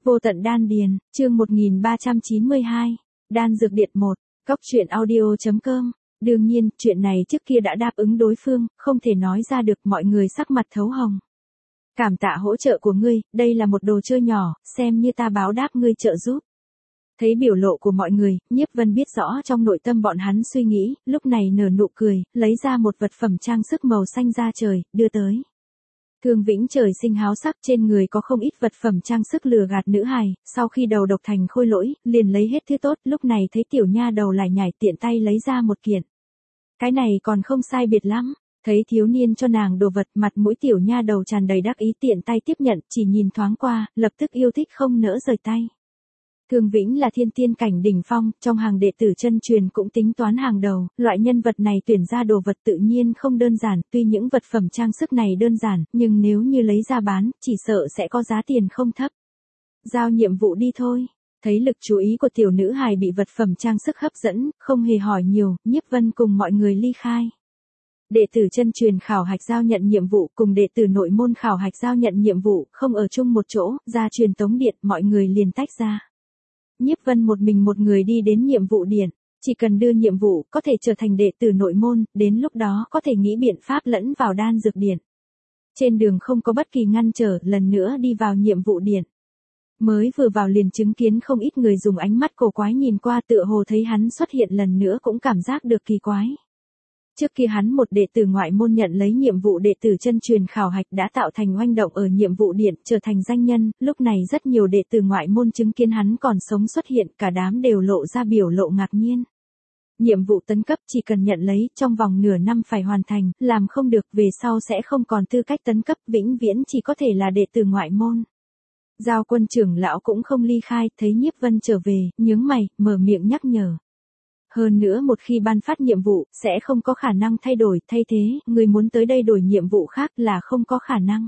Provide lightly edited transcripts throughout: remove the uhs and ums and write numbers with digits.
Vô tận đan điền, chương 1392, đan dược điện 1, góc truyện audio.com. Đương nhiên, chuyện này trước kia đã đáp ứng đối phương, không thể nói ra được, mọi người sắc mặt thấu hồng. Cảm tạ hỗ trợ của ngươi, đây là một đồ chơi nhỏ, xem như ta báo đáp ngươi trợ giúp. Thấy biểu lộ của mọi người, Nhiếp Vân biết rõ trong nội tâm bọn hắn suy nghĩ, lúc này nở nụ cười, lấy ra một vật phẩm trang sức màu xanh da trời, đưa tới. Thương Vĩnh trời sinh háo sắc, trên người có không ít vật phẩm trang sức lừa gạt nữ hài, sau khi đầu độc thành khôi lỗi, liền lấy hết thứ tốt, lúc này thấy tiểu nha đầu lại nhảy tiện tay lấy ra một kiện. Cái này còn không sai biệt lắm, thấy thiếu niên cho nàng đồ vật, mặt mũi tiểu nha đầu tràn đầy đắc ý, tiện tay tiếp nhận, chỉ nhìn thoáng qua, lập tức yêu thích không nỡ rời tay. Thương Vĩnh là thiên tiên cảnh đỉnh phong, trong hàng đệ tử chân truyền cũng tính toán hàng đầu, loại nhân vật này tuyển ra đồ vật tự nhiên không đơn giản, tuy những vật phẩm trang sức này đơn giản, nhưng nếu như lấy ra bán, chỉ sợ sẽ có giá tiền không thấp. Giao nhiệm vụ đi thôi. Thấy lực chú ý của tiểu nữ hài bị vật phẩm trang sức hấp dẫn, không hề hỏi nhiều, Nhiếp Vân cùng mọi người ly khai. Đệ tử chân truyền khảo hạch giao nhận nhiệm vụ cùng đệ tử nội môn khảo hạch giao nhận nhiệm vụ, không ở chung một chỗ, ra truyền tống điện, mọi người liền tách ra. Nhiếp Vân một mình một người đi đến nhiệm vụ điện, chỉ cần đưa nhiệm vụ, có thể trở thành đệ tử nội môn, đến lúc đó có thể nghĩ biện pháp lẫn vào đan dược điện. Trên đường không có bất kỳ ngăn trở, lần nữa đi vào nhiệm vụ điện. Mới vừa vào liền chứng kiến không ít người dùng ánh mắt cổ quái nhìn qua, tựa hồ thấy hắn xuất hiện lần nữa cũng cảm giác được kỳ quái. Trước kia hắn một đệ tử ngoại môn nhận lấy nhiệm vụ đệ tử chân truyền khảo hạch đã tạo thành oanh động ở nhiệm vụ điện, trở thành danh nhân, lúc này rất nhiều đệ tử ngoại môn chứng kiến hắn còn sống xuất hiện, cả đám đều lộ ra biểu lộ ngạc nhiên. Nhiệm vụ tấn cấp chỉ cần nhận lấy, trong vòng nửa năm phải hoàn thành, làm không được về sau sẽ không còn tư cách tấn cấp, vĩnh viễn chỉ có thể là đệ tử ngoại môn. Giao Quân trưởng lão cũng không ly khai, thấy Nhiếp Vân trở về, nhướng mày, mở miệng nhắc nhở. Hơn nữa một khi ban phát nhiệm vụ, sẽ không có khả năng thay đổi, thay thế, người muốn tới đây đổi nhiệm vụ khác là không có khả năng.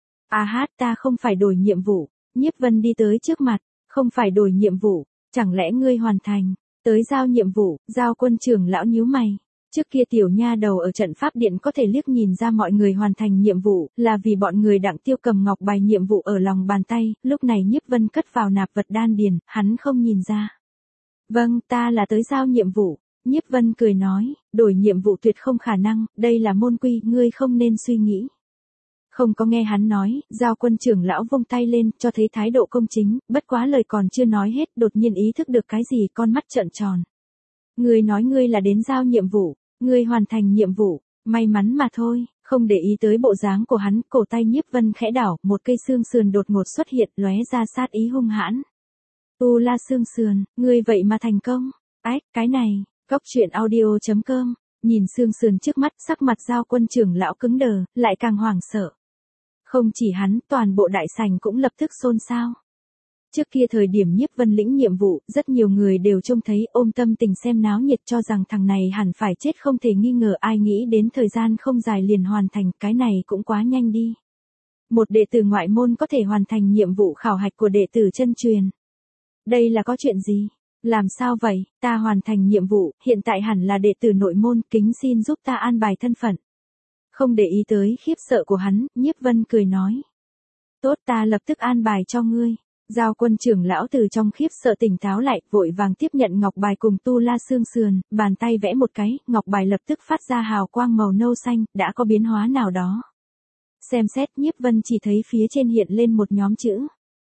Ta không phải đổi nhiệm vụ. Nhiếp Vân đi tới trước mặt, không phải đổi nhiệm vụ, chẳng lẽ ngươi hoàn thành, tới giao nhiệm vụ, Giao Quân trưởng lão nhíu mày. Trước kia tiểu nha đầu ở trận pháp điện có thể liếc nhìn ra mọi người hoàn thành nhiệm vụ, là vì bọn người Đặng Tiêu cầm ngọc bài nhiệm vụ ở lòng bàn tay, lúc này Nhiếp Vân cất vào nạp vật đan điền, hắn không nhìn ra. Vâng, ta là tới giao nhiệm vụ. Nhiếp Vân cười nói, đổi nhiệm vụ tuyệt không khả năng, đây là môn quy, ngươi không nên suy nghĩ. Không có nghe hắn nói, Giao Quân trưởng lão vung tay lên, cho thấy thái độ công chính, bất quá lời còn chưa nói hết, đột nhiên ý thức được cái gì, con mắt trợn tròn. Ngươi nói ngươi là đến giao nhiệm vụ, ngươi hoàn thành nhiệm vụ, may mắn mà thôi, không để ý tới bộ dáng của hắn, cổ tay Nhiếp Vân khẽ đảo, một cây xương sườn đột ngột xuất hiện, lóe ra sát ý hung hãn. Tu La xương sườn, ngươi vậy mà thành công. Cái này, góc truyện audio.com, nhìn xương sườn trước mắt, sắc mặt Giao Quân trưởng lão cứng đờ, lại càng hoảng sợ. Không chỉ hắn, toàn bộ đại sảnh cũng lập tức xôn xao. Trước kia thời điểm Nhiếp Vân lĩnh nhiệm vụ, rất nhiều người đều trông thấy, ôm tâm tình xem náo nhiệt, cho rằng thằng này hẳn phải chết không thể nghi ngờ, ai nghĩ đến thời gian không dài liền hoàn thành, cái này cũng quá nhanh đi. Một đệ tử ngoại môn có thể hoàn thành nhiệm vụ khảo hạch của đệ tử chân truyền. Đây là có chuyện gì? Làm sao vậy? Ta hoàn thành nhiệm vụ, hiện tại hẳn là đệ tử nội môn, kính xin giúp ta an bài thân phận. Không để ý tới khiếp sợ của hắn, Nhiếp Vân cười nói. Tốt, ta lập tức an bài cho ngươi. Giao Quân trưởng lão từ trong khiếp sợ tỉnh táo lại, vội vàng tiếp nhận ngọc bài cùng Tu La xương sườn, bàn tay vẽ một cái, ngọc bài lập tức phát ra hào quang màu nâu xanh, đã có biến hóa nào đó. Xem xét, Nhiếp Vân chỉ thấy phía trên hiện lên một nhóm chữ.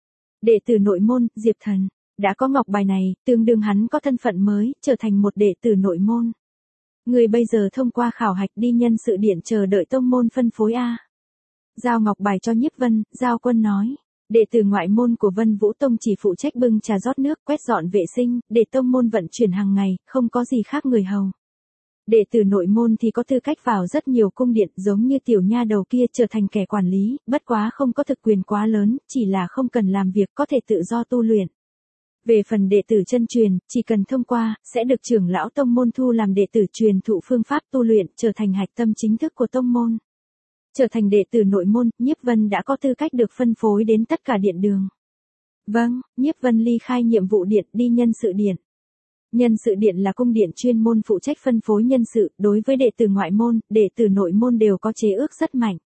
Đệ tử nội môn, Diệp Thần. Đã có ngọc bài này, tương đương hắn có thân phận mới, trở thành một đệ tử nội môn. Người bây giờ thông qua khảo hạch đi nhân sự điện chờ đợi tông môn phân phối A. Giao ngọc bài cho Nhiếp Vân, Giao Quân nói. Đệ tử ngoại môn của Vân Vũ Tông chỉ phụ trách bưng trà rót nước, quét dọn vệ sinh, để tông môn vận chuyển hàng ngày, không có gì khác người hầu. Đệ tử nội môn thì có tư cách vào rất nhiều cung điện, giống như tiểu nha đầu kia trở thành kẻ quản lý, bất quá không có thực quyền quá lớn, chỉ là không cần làm việc, có thể tự do tu luyện. Về phần đệ tử chân truyền, chỉ cần thông qua, sẽ được trưởng lão tông môn thu làm đệ tử truyền thụ phương pháp tu luyện, trở thành hạch tâm chính thức của tông môn. Trở thành đệ tử nội môn, Nhiếp Vân đã có tư cách được phân phối đến tất cả điện đường. Vâng, Nhiếp Vân ly khai nhiệm vụ điện, đi nhân sự điện. Nhân sự điện là cung điện chuyên môn phụ trách phân phối nhân sự, đối với đệ tử ngoại môn, đệ tử nội môn đều có chế ước rất mạnh.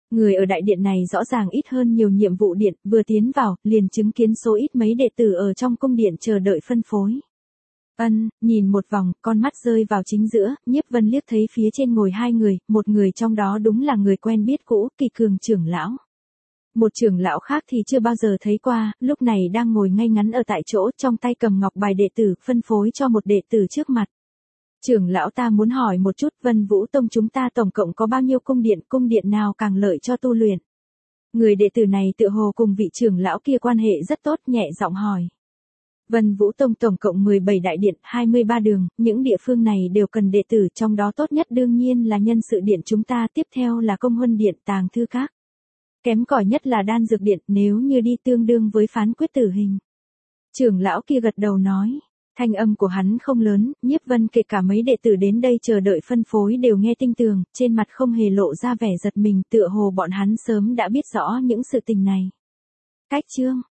Người ở đại điện này rõ ràng ít hơn nhiều nhiệm vụ điện, vừa tiến vào, liền chứng kiến số ít mấy đệ tử ở trong cung điện chờ đợi phân phối. Nhìn một vòng, con mắt rơi vào chính giữa, Nhiếp Vân liếc thấy phía trên ngồi hai người, một người trong đó đúng là người quen biết cũ, Kỳ Cường trưởng lão. Một trưởng lão khác thì chưa bao giờ thấy qua, lúc này đang ngồi ngay ngắn ở tại chỗ, trong tay cầm ngọc bài đệ tử, phân phối cho một đệ tử trước mặt. Trưởng lão, ta muốn hỏi một chút, Vân Vũ Tông chúng ta tổng cộng có bao nhiêu cung điện nào càng lợi cho tu luyện? Người đệ tử này tựa hồ cùng vị trưởng lão kia quan hệ rất tốt, nhẹ giọng hỏi. Vân Vũ Tông tổng cộng 17 đại điện, 23 đường, những địa phương này đều cần đệ tử, trong đó tốt nhất đương nhiên là nhân sự điện chúng ta, tiếp theo là công huân điện, tàng thư các. Kém cỏi nhất là đan dược điện, nếu như đi tương đương với phán quyết tử hình. Trưởng lão kia gật đầu nói, thanh âm của hắn không lớn, Nhiếp Vân kể cả mấy đệ tử đến đây chờ đợi phân phối đều nghe tinh tường, trên mặt không hề lộ ra vẻ giật mình, tựa hồ bọn hắn sớm đã biết rõ những sự tình này. Cách chương